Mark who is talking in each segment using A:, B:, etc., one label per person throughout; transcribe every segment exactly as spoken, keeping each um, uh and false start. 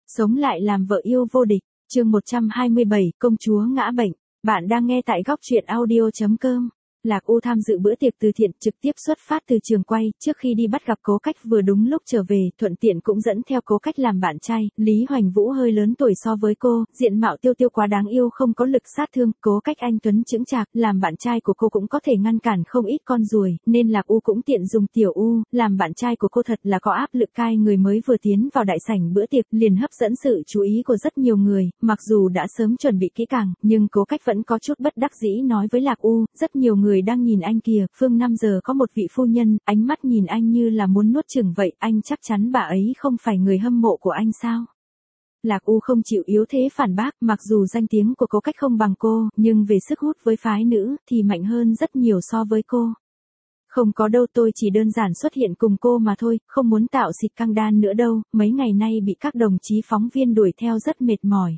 A: Sống lại làm vợ yêu vô địch, chương một trăm hai mươi bảy, công chúa ngã bệnh. Bạn đang nghe tại góc truyện audio chấm com. Lạc U tham dự bữa tiệc từ thiện trực tiếp xuất phát từ trường quay, trước khi đi bắt gặp Cố Cách vừa đúng lúc trở về, thuận tiện cũng dẫn theo Cố Cách làm bạn trai. Lý Hoành Vũ hơi lớn tuổi so với cô, diện mạo tiêu tiêu quá đáng yêu không có lực sát thương, Cố Cách anh tuấn chững chạc, làm bạn trai của cô cũng có thể ngăn cản không ít con ruồi, nên Lạc U cũng tiện dùng Tiểu U, làm bạn trai của cô thật là có áp lực cai người mới vừa tiến vào đại sảnh bữa tiệc, liền hấp dẫn sự chú ý của rất nhiều người, mặc dù đã sớm chuẩn bị kỹ càng, nhưng Cố Cách vẫn có chút bất đắc dĩ nói với Lạc U, rất nhiều người Người đang nhìn anh kìa, Phương năm giờ có một vị phu nhân, ánh mắt nhìn anh như là muốn nuốt chửng vậy, anh chắc chắn bà ấy không phải người hâm mộ của anh sao? Lạc U không chịu yếu thế phản bác, mặc dù danh tiếng của Cố Cách không bằng cô, nhưng về sức hút với phái nữ, thì mạnh hơn rất nhiều so với cô. Không có đâu, tôi chỉ đơn giản xuất hiện cùng cô mà thôi, không muốn tạo xịt căng đan nữa đâu, mấy ngày nay bị các đồng chí phóng viên đuổi theo rất mệt mỏi.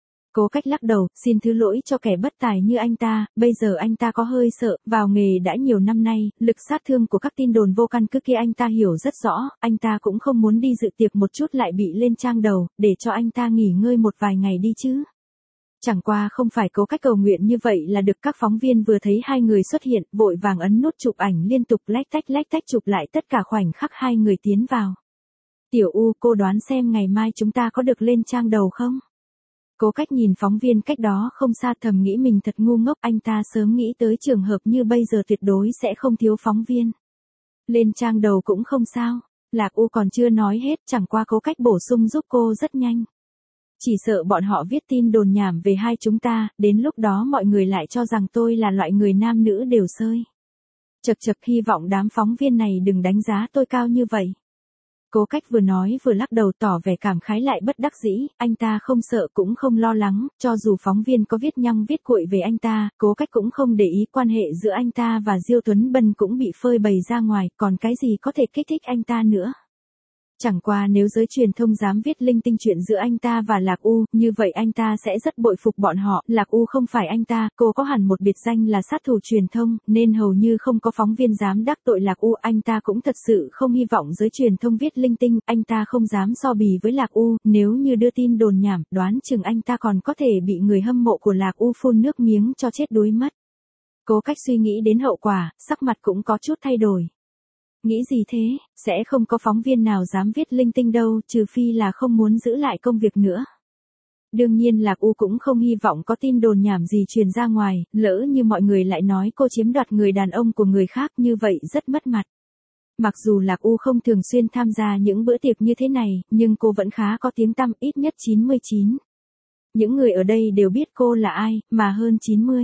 A: Cố Cách lắc đầu, xin thứ lỗi cho kẻ bất tài như anh ta, bây giờ anh ta có hơi sợ, vào nghề đã nhiều năm nay, lực sát thương của các tin đồn vô căn cứ kia anh ta hiểu rất rõ, anh ta cũng không muốn đi dự tiệc một chút lại bị lên trang đầu, để cho anh ta nghỉ ngơi một vài ngày đi chứ. Chẳng qua không phải Cố Cách cầu nguyện như vậy là được, các phóng viên vừa thấy hai người xuất hiện, vội vàng ấn nút chụp ảnh liên tục lách tách lách tách chụp lại tất cả khoảnh khắc hai người tiến vào. Tiểu U, cô đoán xem ngày mai chúng ta có được lên trang đầu không? Cố Cách nhìn phóng viên cách đó không xa, thầm nghĩ mình thật ngu ngốc, anh ta sớm nghĩ tới trường hợp như bây giờ tuyệt đối sẽ không thiếu phóng viên. Lên trang đầu cũng không sao. Lạc U còn chưa nói hết, chẳng qua Cố Cách bổ sung giúp cô rất nhanh. Chỉ sợ bọn họ viết tin đồn nhảm về hai chúng ta, đến lúc đó mọi người lại cho rằng tôi là loại người nam nữ đều sơi. Chật chật, hy vọng đám phóng viên này đừng đánh giá tôi cao như vậy. Cố Cách vừa nói vừa lắc đầu tỏ vẻ cảm khái lại bất đắc dĩ, anh ta không sợ cũng không lo lắng, cho dù phóng viên có viết nhăng viết cuội về anh ta, Cố Cách cũng không để ý, quan hệ giữa anh ta và Diêu Tuấn Bân cũng bị phơi bày ra ngoài, còn cái gì có thể kích thích anh ta nữa. Chẳng qua nếu giới truyền thông dám viết linh tinh chuyện giữa anh ta và Lạc U, như vậy anh ta sẽ rất bội phục bọn họ, Lạc U không phải anh ta, cô có hẳn một biệt danh là sát thủ truyền thông, nên hầu như không có phóng viên dám đắc tội Lạc U, anh ta cũng thật sự không hy vọng giới truyền thông viết linh tinh, anh ta không dám so bì với Lạc U, nếu như đưa tin đồn nhảm, đoán chừng anh ta còn có thể bị người hâm mộ của Lạc U phun nước miếng cho chết đuối mất. Cố Cách suy nghĩ đến hậu quả, sắc mặt cũng có chút thay đổi. Nghĩ gì thế, sẽ không có phóng viên nào dám viết linh tinh đâu, trừ phi là không muốn giữ lại công việc nữa. Đương nhiên Lạc U cũng không hy vọng có tin đồn nhảm gì truyền ra ngoài, lỡ như mọi người lại nói cô chiếm đoạt người đàn ông của người khác, như vậy rất mất mặt. Mặc dù Lạc U không thường xuyên tham gia những bữa tiệc như thế này, nhưng cô vẫn khá có tiếng tăm, ít nhất chín mươi chín. Những người ở đây đều biết cô là ai, mà hơn chín mươi.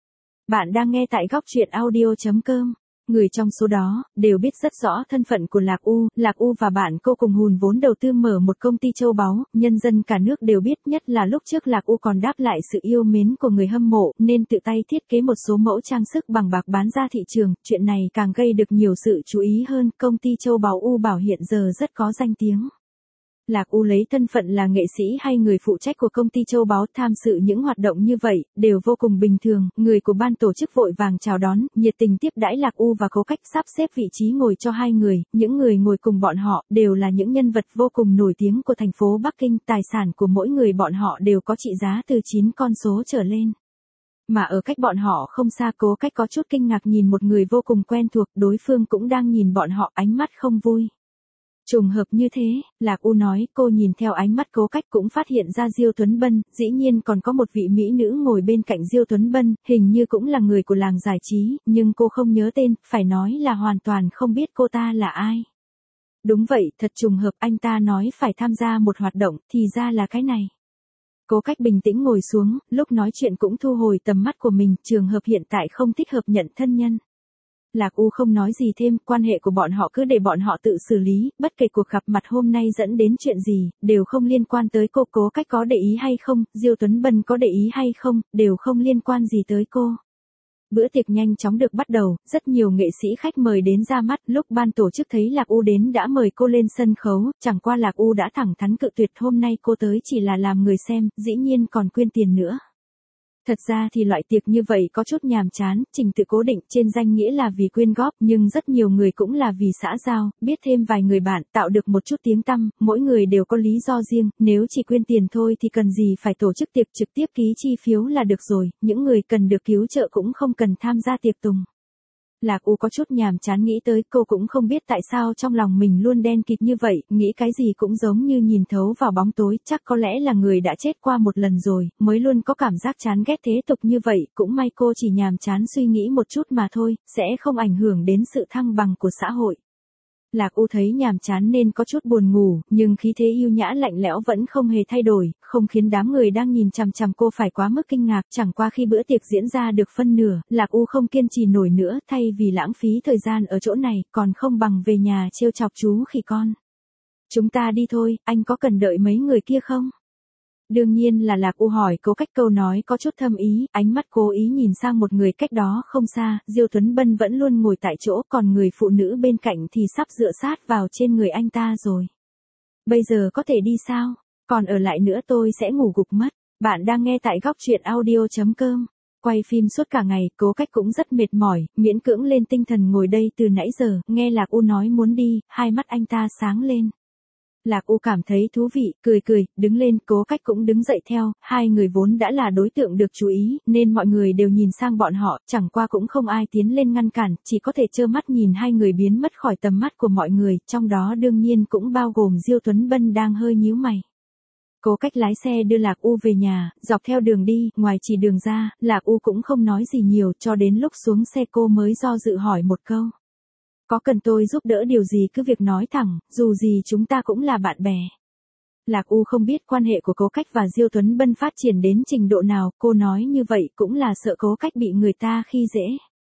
A: Bạn đang nghe tại góc truyện audio chấm com. Người trong số đó, đều biết rất rõ thân phận của Lạc U, Lạc U và bạn cô cùng hùn vốn đầu tư mở một công ty châu báu, nhân dân cả nước đều biết, nhất là lúc trước Lạc U còn đáp lại sự yêu mến của người hâm mộ, nên tự tay thiết kế một số mẫu trang sức bằng bạc bán ra thị trường, chuyện này càng gây được nhiều sự chú ý hơn, công ty châu báu U Bảo hiện giờ rất có danh tiếng. Lạc U lấy thân phận là nghệ sĩ hay người phụ trách của công ty châu báu tham dự những hoạt động như vậy, đều vô cùng bình thường, người của ban tổ chức vội vàng chào đón, nhiệt tình tiếp đãi Lạc U và Cố Cách, sắp xếp vị trí ngồi cho hai người, những người ngồi cùng bọn họ, đều là những nhân vật vô cùng nổi tiếng của thành phố Bắc Kinh, tài sản của mỗi người bọn họ đều có trị giá từ chín con số trở lên. Mà ở cách bọn họ không xa, Cố Cách có chút kinh ngạc nhìn một người vô cùng quen thuộc, đối phương cũng đang nhìn bọn họ, ánh mắt không vui. Trùng hợp như thế, Lạc U nói, cô nhìn theo ánh mắt Cố Cách cũng phát hiện ra Diêu Tuấn Bân, dĩ nhiên còn có một vị mỹ nữ ngồi bên cạnh Diêu Tuấn Bân, hình như cũng là người của làng giải trí, nhưng cô không nhớ tên, phải nói là hoàn toàn không biết cô ta là ai. Đúng vậy, thật trùng hợp, anh ta nói phải tham gia một hoạt động, thì ra là cái này. Cố Cách bình tĩnh ngồi xuống, lúc nói chuyện cũng thu hồi tầm mắt của mình, trường hợp hiện tại không thích hợp nhận thân nhân. Lạc U không nói gì thêm, quan hệ của bọn họ cứ để bọn họ tự xử lý, bất kể cuộc gặp mặt hôm nay dẫn đến chuyện gì, đều không liên quan tới cô. Cố Cách có để ý hay không, Diêu Tuấn Bân có để ý hay không, đều không liên quan gì tới cô. Bữa tiệc nhanh chóng được bắt đầu, rất nhiều nghệ sĩ khách mời đến ra mắt, lúc ban tổ chức thấy Lạc U đến đã mời cô lên sân khấu, chẳng qua Lạc U đã thẳng thắn cự tuyệt, hôm nay cô tới chỉ là làm người xem, dĩ nhiên còn quyên tiền nữa. Thật ra thì loại tiệc như vậy có chút nhàm chán, trình tự cố định trên danh nghĩa là vì quyên góp, nhưng rất nhiều người cũng là vì xã giao, biết thêm vài người bạn, tạo được một chút tiếng tăm, mỗi người đều có lý do riêng, nếu chỉ quyên tiền thôi thì cần gì phải tổ chức tiệc, trực tiếp ký chi phiếu là được rồi, những người cần được cứu trợ cũng không cần tham gia tiệc tùng. Lạc U có chút nhàm chán nghĩ tới, cô cũng không biết tại sao trong lòng mình luôn đen kịt như vậy, nghĩ cái gì cũng giống như nhìn thấu vào bóng tối, chắc có lẽ là người đã chết qua một lần rồi, mới luôn có cảm giác chán ghét thế tục như vậy, cũng may cô chỉ nhàm chán suy nghĩ một chút mà thôi, sẽ không ảnh hưởng đến sự thăng bằng của xã hội. Lạc U thấy nhàm chán nên có chút buồn ngủ, nhưng khí thế yêu nhã lạnh lẽo vẫn không hề thay đổi, không khiến đám người đang nhìn chằm chằm cô phải quá mức kinh ngạc, chẳng qua khi bữa tiệc diễn ra được phân nửa, Lạc U không kiên trì nổi nữa, thay vì lãng phí thời gian ở chỗ này, còn không bằng về nhà trêu chọc chú khỉ con. Chúng ta đi thôi, anh có cần đợi mấy người kia không? Đương nhiên là Lạc U hỏi Cố Cách, câu nói có chút thâm ý, ánh mắt cố ý nhìn sang một người cách đó không xa, Diêu Tuấn Bân vẫn luôn ngồi tại chỗ, còn người phụ nữ bên cạnh thì sắp dựa sát vào trên người anh ta rồi. Bây giờ có thể đi sao? Còn ở lại nữa tôi sẽ ngủ gục mất. Bạn đang nghe tại góc truyện audio chấm com. Quay phim suốt cả ngày, Cố Cách cũng rất mệt mỏi, miễn cưỡng lên tinh thần ngồi đây từ nãy giờ, nghe Lạc U nói muốn đi, hai mắt anh ta sáng lên. Lạc U cảm thấy thú vị, cười cười, đứng lên, Cố Cách cũng đứng dậy theo, hai người vốn đã là đối tượng được chú ý, nên mọi người đều nhìn sang bọn họ, chẳng qua cũng không ai tiến lên ngăn cản, chỉ có thể trơ mắt nhìn hai người biến mất khỏi tầm mắt của mọi người, trong đó đương nhiên cũng bao gồm Diêu Tuấn Bân đang hơi nhíu mày. Cố Cách lái xe đưa Lạc U về nhà, dọc theo đường đi, ngoài chỉ đường ra, Lạc U cũng không nói gì nhiều, cho đến lúc xuống xe cô mới do dự hỏi một câu. Có cần tôi giúp đỡ điều gì cứ việc nói thẳng, dù gì chúng ta cũng là bạn bè. Lạc U không biết quan hệ của Cố Cách và Diêu Tuấn Bân phát triển đến trình độ nào, cô nói như vậy cũng là sợ Cố Cách bị người ta khi dễ.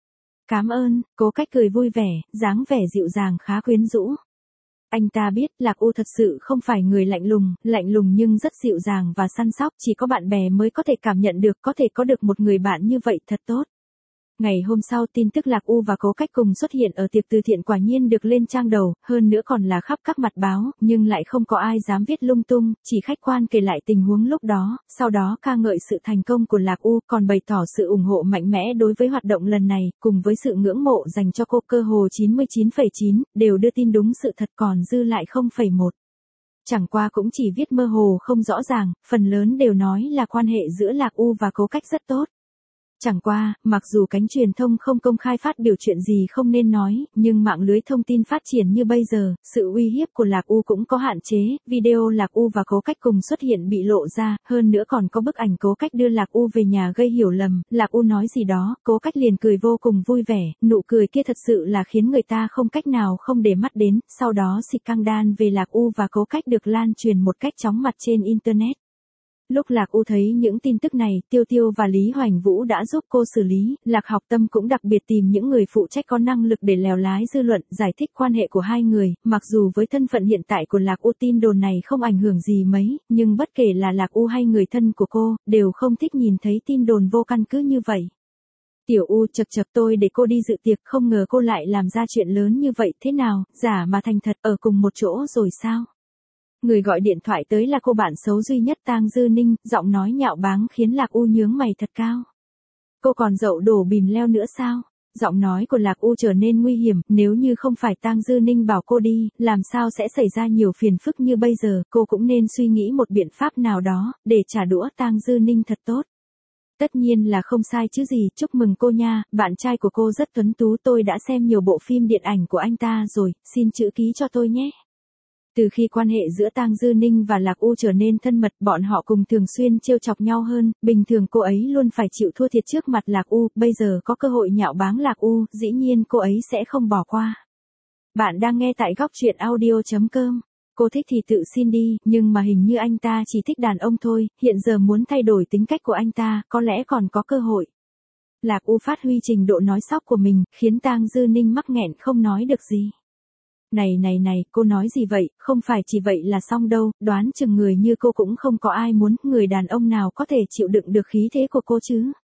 A: Cảm ơn, Cố Cách cười vui vẻ, dáng vẻ dịu dàng khá quyến rũ. Anh ta biết Lạc U thật sự không phải người lạnh lùng, lạnh lùng nhưng rất dịu dàng và săn sóc, chỉ có bạn bè mới có thể cảm nhận được, có thể có được một người bạn như vậy thật tốt. Ngày hôm sau tin tức Lạc U và Cố Cách cùng xuất hiện ở tiệc từ thiện quả nhiên được lên trang đầu, hơn nữa còn là khắp các mặt báo, nhưng lại không có ai dám viết lung tung, chỉ khách quan kể lại tình huống lúc đó, sau đó ca ngợi sự thành công của Lạc U, còn bày tỏ sự ủng hộ mạnh mẽ đối với hoạt động lần này, cùng với sự ngưỡng mộ dành cho cô, cơ hồ chín mươi chín phẩy chín, đều đưa tin đúng sự thật, còn dư lại không phẩy một. Chẳng qua cũng chỉ viết mơ hồ không rõ ràng, phần lớn đều nói là quan hệ giữa Lạc U và Cố Cách rất tốt. Chẳng qua, mặc dù cánh truyền thông không công khai phát biểu chuyện gì không nên nói, nhưng mạng lưới thông tin phát triển như bây giờ, sự uy hiếp của Lạc U cũng có hạn chế, video Lạc U và Cố Cách cùng xuất hiện bị lộ ra, hơn nữa còn có bức ảnh Cố Cách đưa Lạc U về nhà gây hiểu lầm, Lạc U nói gì đó, Cố Cách liền cười vô cùng vui vẻ, nụ cười kia thật sự là khiến người ta không cách nào không để mắt đến, sau đó scandal về Lạc U và Cố Cách được lan truyền một cách chóng mặt trên Internet. Lúc Lạc U thấy những tin tức này, Tiêu Tiêu và Lý Hoành Vũ đã giúp cô xử lý, Lạc Học Tâm cũng đặc biệt tìm những người phụ trách có năng lực để lèo lái dư luận, giải thích quan hệ của hai người, mặc dù với thân phận hiện tại của Lạc U tin đồn này không ảnh hưởng gì mấy, nhưng bất kể là Lạc U hay người thân của cô, đều không thích nhìn thấy tin đồn vô căn cứ như vậy. Tiểu U chật chật tôi để cô đi dự tiệc, không ngờ cô lại làm ra chuyện lớn như vậy, thế nào, giả mà thành thật, ở cùng một chỗ rồi sao? Người gọi điện thoại tới là cô bạn xấu duy nhất Tang Dư Ninh, giọng nói nhạo báng khiến Lạc U nhướng mày thật cao. Cô còn dậu đổ bìm leo nữa sao? Giọng nói của Lạc U trở nên nguy hiểm, nếu như không phải Tang Dư Ninh bảo cô đi, làm sao sẽ xảy ra nhiều phiền phức như bây giờ, cô cũng nên suy nghĩ một biện pháp nào đó, để trả đũa Tang Dư Ninh thật tốt. Tất nhiên là không sai chứ gì, chúc mừng cô nha, bạn trai của cô rất tuấn tú, tôi đã xem nhiều bộ phim điện ảnh của anh ta rồi, xin chữ ký cho tôi nhé. Từ khi quan hệ giữa Tang Dư Ninh và Lạc U trở nên thân mật, bọn họ cùng thường xuyên trêu chọc nhau hơn, bình thường cô ấy luôn phải chịu thua thiệt trước mặt Lạc U, bây giờ có cơ hội nhạo báng Lạc U, dĩ nhiên cô ấy sẽ không bỏ qua. Bạn đang nghe tại góc truyện audio chấm com. Cô thích thì tự xin đi, nhưng mà hình như anh ta chỉ thích đàn ông thôi, hiện giờ muốn thay đổi tính cách của anh ta, có lẽ còn có cơ hội. Lạc U phát huy trình độ nói sóc của mình, khiến Tang Dư Ninh mắc nghẹn không nói được gì. Này này này, cô nói gì vậy, không phải chỉ vậy là xong đâu, đoán chừng người như cô cũng không có ai muốn, người đàn ông nào có thể chịu đựng được khí thế của cô chứ.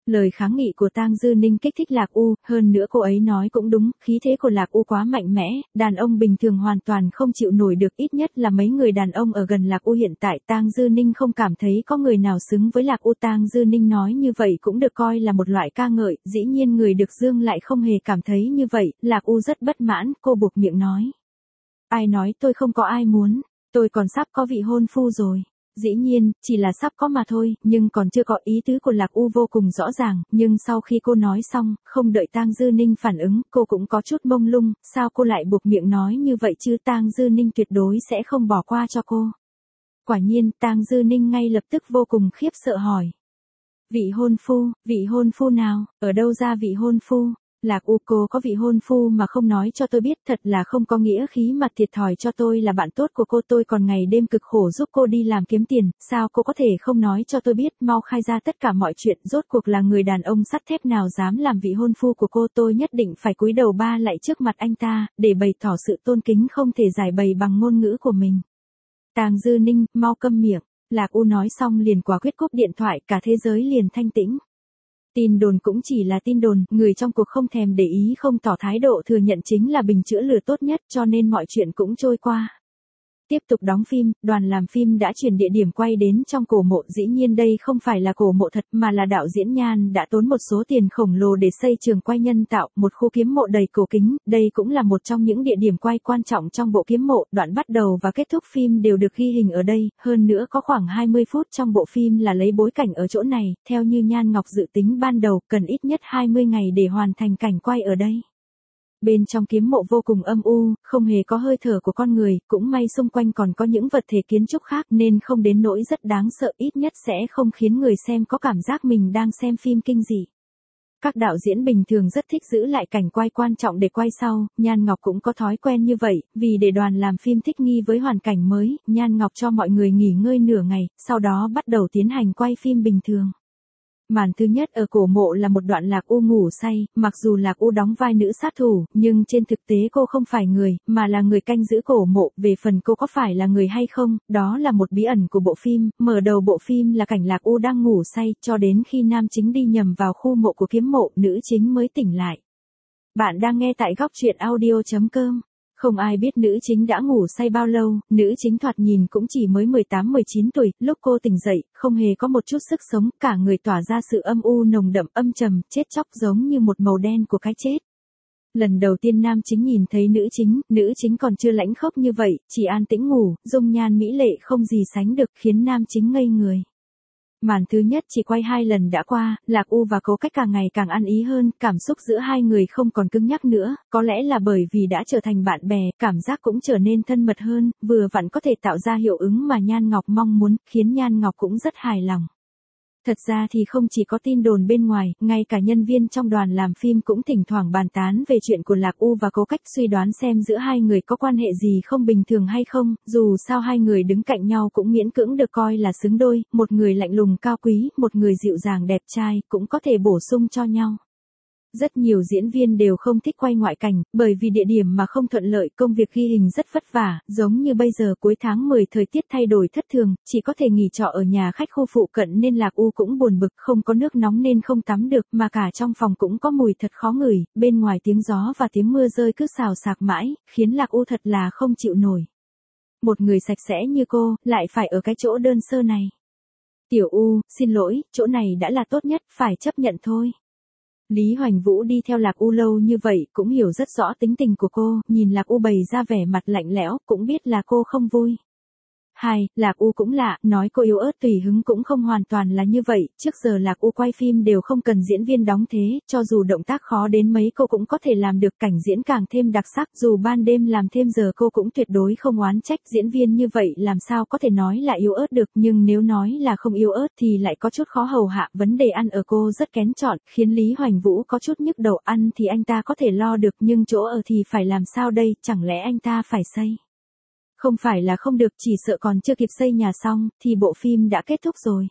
A: Lời kháng nghị của Tang Dư Ninh kích thích Lạc U, hơn nữa cô ấy nói cũng đúng, khí thế của Lạc U quá mạnh mẽ, đàn ông bình thường hoàn toàn không chịu nổi được, ít nhất là mấy người đàn ông ở gần Lạc U hiện tại. Tang Dư Ninh không cảm thấy có người nào xứng với Lạc U. Tang Dư Ninh nói như vậy cũng được coi là một loại ca ngợi, dĩ nhiên người được dương lại không hề cảm thấy như vậy. Lạc U rất bất mãn, cô buộc miệng nói. Ai nói tôi không có ai muốn, tôi còn sắp có vị hôn phu rồi. Dĩ nhiên, chỉ là sắp có mà thôi, nhưng còn chưa có. Ý tứ của Lạc U vô cùng rõ ràng, nhưng sau khi cô nói xong, không đợi Tang Dư Ninh phản ứng, cô cũng có chút mông lung, sao cô lại buộc miệng nói như vậy chứ? Tang Dư Ninh tuyệt đối sẽ không bỏ qua cho cô. Quả nhiên, Tang Dư Ninh ngay lập tức vô cùng khiếp sợ hỏi. Vị hôn phu, vị hôn phu nào, ở đâu ra vị hôn phu? Lạc U, cô có vị hôn phu mà không nói cho tôi biết, thật là không có nghĩa khí mà thiệt thòi cho tôi là bạn tốt của cô, tôi còn ngày đêm cực khổ giúp cô đi làm kiếm tiền, sao cô có thể không nói cho tôi biết, mau khai ra tất cả mọi chuyện, rốt cuộc là người đàn ông sắt thép nào dám làm vị hôn phu của cô, tôi nhất định phải cúi đầu ba lạy trước mặt anh ta, để bày tỏ sự tôn kính không thể giải bày bằng ngôn ngữ của mình. Tang Dư Ninh, mau câm miệng. Lạc U nói xong liền quả quyết cúp điện thoại, cả thế giới liền thanh tĩnh. Tin đồn cũng chỉ là tin đồn, người trong cuộc không thèm để ý, không tỏ thái độ thừa nhận chính là bình chữa lửa tốt nhất, cho nên mọi chuyện cũng trôi qua. Tiếp tục đóng phim, đoàn làm phim đã chuyển địa điểm quay đến trong cổ mộ, dĩ nhiên đây không phải là cổ mộ thật mà là đạo diễn Nhan đã tốn một số tiền khổng lồ để xây trường quay nhân tạo, một khu kiếm mộ đầy cổ kính, đây cũng là một trong những địa điểm quay quan trọng trong bộ kiếm mộ, đoạn bắt đầu và kết thúc phim đều được ghi hình ở đây, hơn nữa có khoảng hai mươi phút trong bộ phim là lấy bối cảnh ở chỗ này, theo như Nhan Ngọc dự tính ban đầu, cần ít nhất hai mươi ngày để hoàn thành cảnh quay ở đây. Bên trong kiếm mộ vô cùng âm u, không hề có hơi thở của con người, cũng may xung quanh còn có những vật thể kiến trúc khác nên không đến nỗi rất đáng sợ, ít nhất sẽ không khiến người xem có cảm giác mình đang xem phim kinh dị. Các đạo diễn bình thường rất thích giữ lại cảnh quay quan trọng để quay sau, Nhan Ngọc cũng có thói quen như vậy, vì để đoàn làm phim thích nghi với hoàn cảnh mới, Nhan Ngọc cho mọi người nghỉ ngơi nửa ngày, sau đó bắt đầu tiến hành quay phim bình thường. Màn thứ nhất ở cổ mộ là một đoạn Lạc U ngủ say, mặc dù Lạc U đóng vai nữ sát thủ, nhưng trên thực tế cô không phải người, mà là người canh giữ cổ mộ, về phần cô có phải là người hay không, đó là một bí ẩn của bộ phim, mở đầu bộ phim là cảnh Lạc U đang ngủ say, cho đến khi nam chính đi nhầm vào khu mộ của kiếm mộ, nữ chính mới tỉnh lại. Bạn đang nghe tại góc truyện audio chấm com. Không ai biết nữ chính đã ngủ say bao lâu, nữ chính thoạt nhìn cũng chỉ mới mười tám mười chín tuổi, lúc cô tỉnh dậy, không hề có một chút sức sống, cả người tỏa ra sự âm u nồng đậm âm trầm, chết chóc giống như một màu đen của cái chết. Lần đầu tiên nam chính nhìn thấy nữ chính, nữ chính còn chưa lãnh khốc như vậy, chỉ an tĩnh ngủ, dung nhan mỹ lệ không gì sánh được, khiến nam chính ngây người. Màn thứ nhất chỉ quay hai lần đã qua, Lạc U và Cố Cách càng ngày càng ăn ý hơn, cảm xúc giữa hai người không còn cứng nhắc nữa, có lẽ là bởi vì đã trở thành bạn bè, cảm giác cũng trở nên thân mật hơn, vừa vặn có thể tạo ra hiệu ứng mà Nhan Ngọc mong muốn, khiến Nhan Ngọc cũng rất hài lòng. Thật ra thì không chỉ có tin đồn bên ngoài, ngay cả nhân viên trong đoàn làm phim cũng thỉnh thoảng bàn tán về chuyện của Lạc U và Cố Cách, suy đoán xem giữa hai người có quan hệ gì không bình thường hay không, dù sao hai người đứng cạnh nhau cũng miễn cưỡng được coi là xứng đôi, một người lạnh lùng cao quý, một người dịu dàng đẹp trai, cũng có thể bổ sung cho nhau. Rất nhiều diễn viên đều không thích quay ngoại cảnh, bởi vì địa điểm mà không thuận lợi, công việc ghi hình rất vất vả, giống như bây giờ cuối tháng mười thời tiết thay đổi thất thường, chỉ có thể nghỉ trọ ở nhà khách khu phụ cận nên Lạc U cũng buồn bực, không có nước nóng nên không tắm được, mà cả trong phòng cũng có mùi thật khó ngửi, bên ngoài tiếng gió và tiếng mưa rơi cứ xào xạc mãi, khiến Lạc U thật là không chịu nổi. Một người sạch sẽ như cô, lại phải ở cái chỗ đơn sơ này. Tiểu U, xin lỗi, chỗ này đã là tốt nhất, phải chấp nhận thôi. Lý Hoành Vũ đi theo Lạc U lâu như vậy, cũng hiểu rất rõ tính tình của cô, nhìn Lạc U bày ra vẻ mặt lạnh lẽo, cũng biết là cô không vui. Hai, Lạc U cũng lạ, nói cô yếu ớt tùy hứng cũng không hoàn toàn là như vậy, trước giờ Lạc U quay phim đều không cần diễn viên đóng thế, cho dù động tác khó đến mấy cô cũng có thể làm được, cảnh diễn càng thêm đặc sắc, dù ban đêm làm thêm giờ cô cũng tuyệt đối không oán trách, diễn viên như vậy làm sao có thể nói là yếu ớt được, nhưng nếu nói là không yếu ớt thì lại có chút khó hầu hạ, vấn đề ăn ở cô rất kén chọn, khiến Lý Hoành Vũ có chút nhức đầu, ăn thì anh ta có thể lo được nhưng chỗ ở thì phải làm sao đây, chẳng lẽ anh ta phải xây? Không phải là không được, chỉ sợ còn chưa kịp xây nhà xong, thì bộ phim đã kết thúc rồi.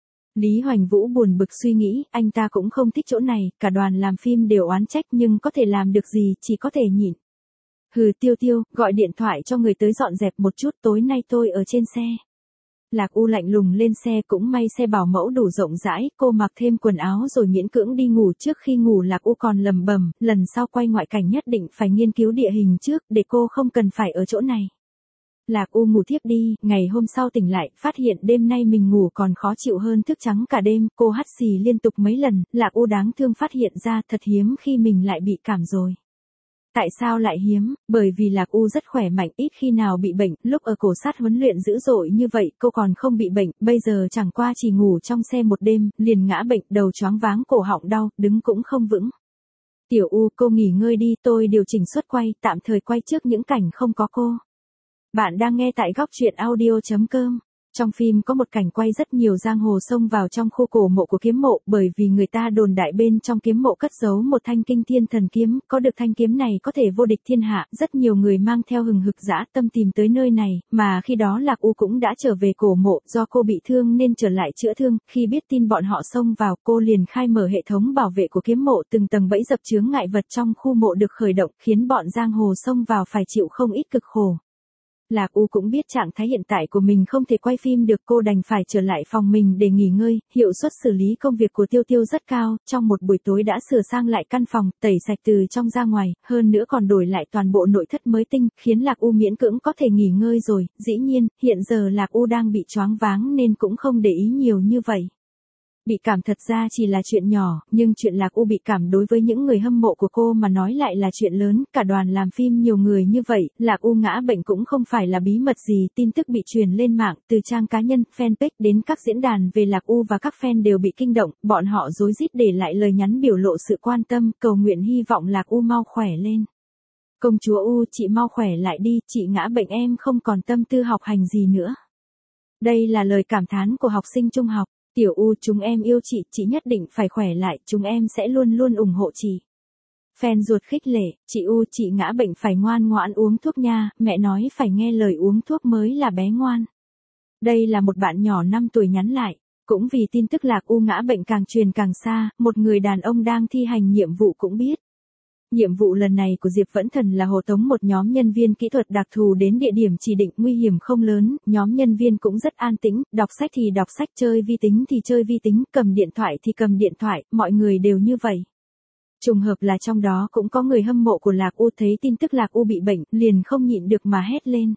A: Lý Hoành Vũ buồn bực suy nghĩ, anh ta cũng không thích chỗ này, cả đoàn làm phim đều oán trách nhưng có thể làm được gì, chỉ có thể nhịn. Hừ, Tiêu Tiêu, gọi điện thoại cho người tới dọn dẹp một chút, tối nay tôi ở trên xe. Lạc U lạnh lùng lên xe, cũng may xe bảo mẫu đủ rộng rãi, cô mặc thêm quần áo rồi miễn cưỡng đi ngủ. Trước khi ngủ Lạc U còn lầm bầm, lần sau quay ngoại cảnh nhất định phải nghiên cứu địa hình trước, để cô không cần phải ở chỗ này. Lạc U ngủ thiếp đi, ngày hôm sau tỉnh lại, phát hiện đêm nay mình ngủ còn khó chịu hơn thức trắng cả đêm, cô hắt xì liên tục mấy lần, Lạc U đáng thương phát hiện ra thật hiếm khi mình lại bị cảm rồi. Tại sao lại hiếm? Bởi vì Lạc U rất khỏe mạnh, ít khi nào bị bệnh, lúc ở cổ sát huấn luyện dữ dội như vậy, cô còn không bị bệnh, bây giờ chẳng qua chỉ ngủ trong xe một đêm, liền ngã bệnh, đầu choáng váng, cổ họng đau, đứng cũng không vững. Tiểu U, cô nghỉ ngơi đi, tôi điều chỉnh suất quay, tạm thời quay trước những cảnh không có cô. Bạn đang nghe tại góc truyện audio chấm com. Trong phim có một cảnh quay rất nhiều giang hồ xông vào trong khu cổ mộ của kiếm mộ, bởi vì người ta đồn đại bên trong kiếm mộ cất giấu một thanh kinh thiên thần kiếm, có được thanh kiếm này có thể vô địch thiên hạ, rất nhiều người mang theo hừng hực dã tâm tìm tới nơi này, mà khi đó Lạc U cũng đã trở về cổ mộ, do cô bị thương nên trở lại chữa thương, khi biết tin bọn họ xông vào, cô liền khai mở hệ thống bảo vệ của kiếm mộ, từng tầng bẫy dập chướng ngại vật trong khu mộ được khởi động, khiến bọn giang hồ xông vào phải chịu không ít cực khổ. Lạc U cũng biết trạng thái hiện tại của mình không thể quay phim được, cô đành phải trở lại phòng mình để nghỉ ngơi, hiệu suất xử lý công việc của Tiêu Tiêu rất cao, trong một buổi tối đã sửa sang lại căn phòng, tẩy sạch từ trong ra ngoài, hơn nữa còn đổi lại toàn bộ nội thất mới tinh, khiến Lạc U miễn cưỡng có thể nghỉ ngơi rồi, dĩ nhiên, hiện giờ Lạc U đang bị choáng váng nên cũng không để ý nhiều như vậy. Bị cảm thật ra chỉ là chuyện nhỏ, nhưng chuyện Lạc U bị cảm đối với những người hâm mộ của cô mà nói lại là chuyện lớn, cả đoàn làm phim nhiều người như vậy, Lạc U ngã bệnh cũng không phải là bí mật gì, tin tức bị truyền lên mạng, từ trang cá nhân, fanpage đến các diễn đàn về Lạc U và các fan đều bị kinh động, bọn họ rối rít để lại lời nhắn biểu lộ sự quan tâm, cầu nguyện hy vọng Lạc U mau khỏe lên. Công chúa U, chị mau khỏe lại đi, chị ngã bệnh em không còn tâm tư học hành gì nữa. Đây là lời cảm thán của học sinh trung học. Tiểu U, chúng em yêu chị, chị nhất định phải khỏe lại, chúng em sẽ luôn luôn ủng hộ chị. Fan ruột khích lệ, chị U, chị ngã bệnh phải ngoan ngoãn uống thuốc nha, mẹ nói phải nghe lời uống thuốc mới là bé ngoan. Đây là một bạn nhỏ năm tuổi nhắn lại, cũng vì tin tức Lạc U ngã bệnh càng truyền càng xa, một người đàn ông đang thi hành nhiệm vụ cũng biết. Nhiệm vụ lần này của Diệp Vẫn Thần là hộ tống một nhóm nhân viên kỹ thuật đặc thù đến địa điểm chỉ định, nguy hiểm không lớn, nhóm nhân viên cũng rất an tĩnh, đọc sách thì đọc sách, chơi vi tính thì chơi vi tính, cầm điện thoại thì cầm điện thoại, mọi người đều như vậy. Trùng hợp là trong đó cũng có người hâm mộ của Lạc U, thấy tin tức Lạc U bị bệnh, liền không nhịn được mà hét lên.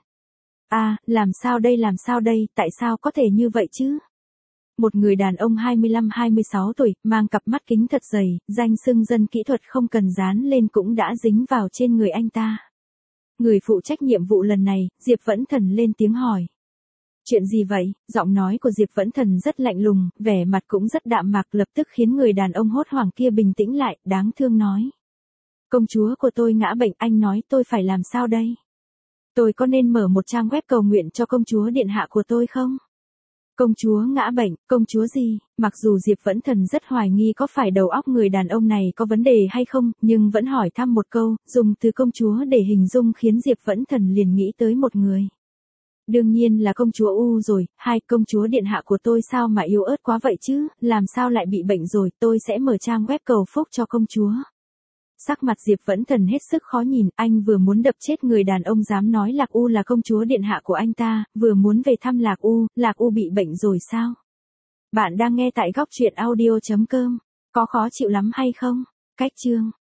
A: À, làm sao đây làm sao đây, tại sao có thể như vậy chứ? Một người đàn ông hai mươi lăm hai mươi sáu tuổi, mang cặp mắt kính thật dày, danh xưng dân kỹ thuật không cần dán lên cũng đã dính vào trên người anh ta. Người phụ trách nhiệm vụ lần này, Diệp Vẫn Thần lên tiếng hỏi. Chuyện gì vậy? Giọng nói của Diệp Vẫn Thần rất lạnh lùng, vẻ mặt cũng rất đạm mạc, lập tức khiến người đàn ông hốt hoảng kia bình tĩnh lại, đáng thương nói. Công chúa của tôi ngã bệnh, anh nói tôi phải làm sao đây? Tôi có nên mở một trang web cầu nguyện cho công chúa điện hạ của tôi không? Công chúa ngã bệnh, công chúa gì? Mặc dù Diệp Vẫn Thần rất hoài nghi có phải đầu óc người đàn ông này có vấn đề hay không, nhưng vẫn hỏi thăm một câu, dùng từ công chúa để hình dung khiến Diệp Vẫn Thần liền nghĩ tới một người. Đương nhiên là công chúa U rồi, hai, công chúa điện hạ của tôi sao mà yếu ớt quá vậy chứ, làm sao lại bị bệnh rồi, tôi sẽ mở trang web cầu phúc cho công chúa. Sắc mặt Diệp Vẫn Thần hết sức khó nhìn, anh vừa muốn đập chết người đàn ông dám nói Lạc U là công chúa điện hạ của anh ta, vừa muốn về thăm Lạc U, Lạc U bị bệnh rồi sao? Bạn đang nghe tại góc truyện audio chấm com, có khó chịu lắm hay không? Cách chương